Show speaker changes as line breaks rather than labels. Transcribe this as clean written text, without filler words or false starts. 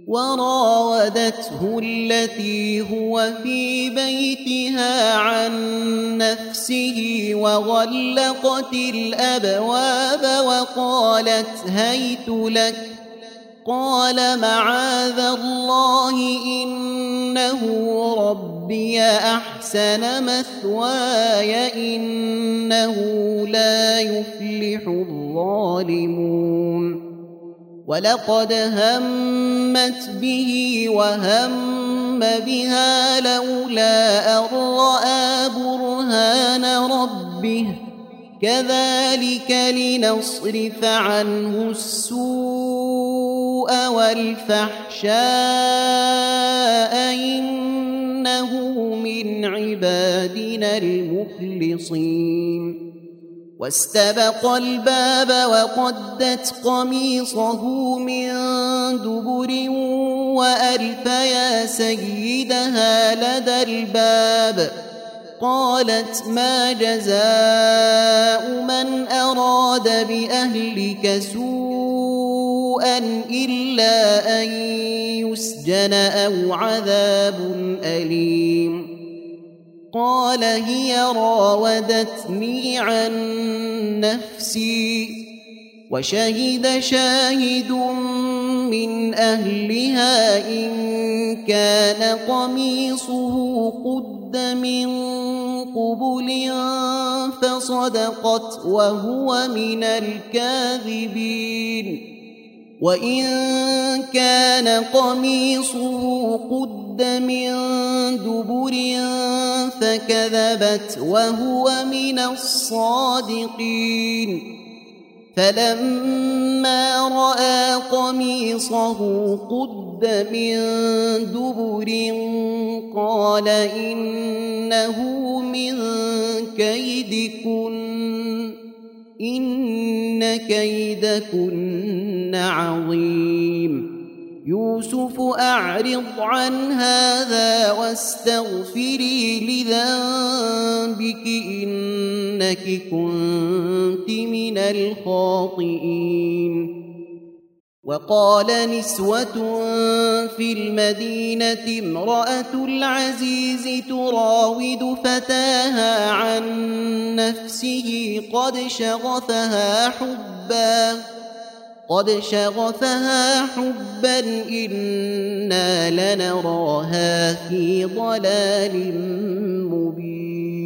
وراودته التي هو في بيتها عن نفسه وغلقت الأبواب وقالت هيت لك قال معاذ الله إنه ربي أحسن مثواي إنه لا يفلح الظالمون ولقد همت به وهم بها لولا أن رأى برهان ربه كذلك لنصرف عنه السوء والفحشاء إنه من عبادنا المخلصين واستبق الباب وقدت قميصه من دبر وألف يا سيدها لدى الباب قالت ما جزاء من أراد بأهلك سوءا إلا أن يسجن أو عذاب أليم قال هي راودتني عن نفسي وشهد شاهد من أهلها إن كان قميصه قد من قبل فصدقت وهو من الكاذبين وإن كان قميصه قد من دبر فكذبت وهو من الصادقين فلما رأى قميصه قد من دبر قال إنه من كيدكن إن كيدكن عظيم يوسف أعرض عن هذا واستغفري لذنبك إنك كنت من الخاطئين وقال نسوة في المدينة امرأة العزيز تراود فتاها عن نفسه قد شغفها حبا إنا لنراها في ضلال مبين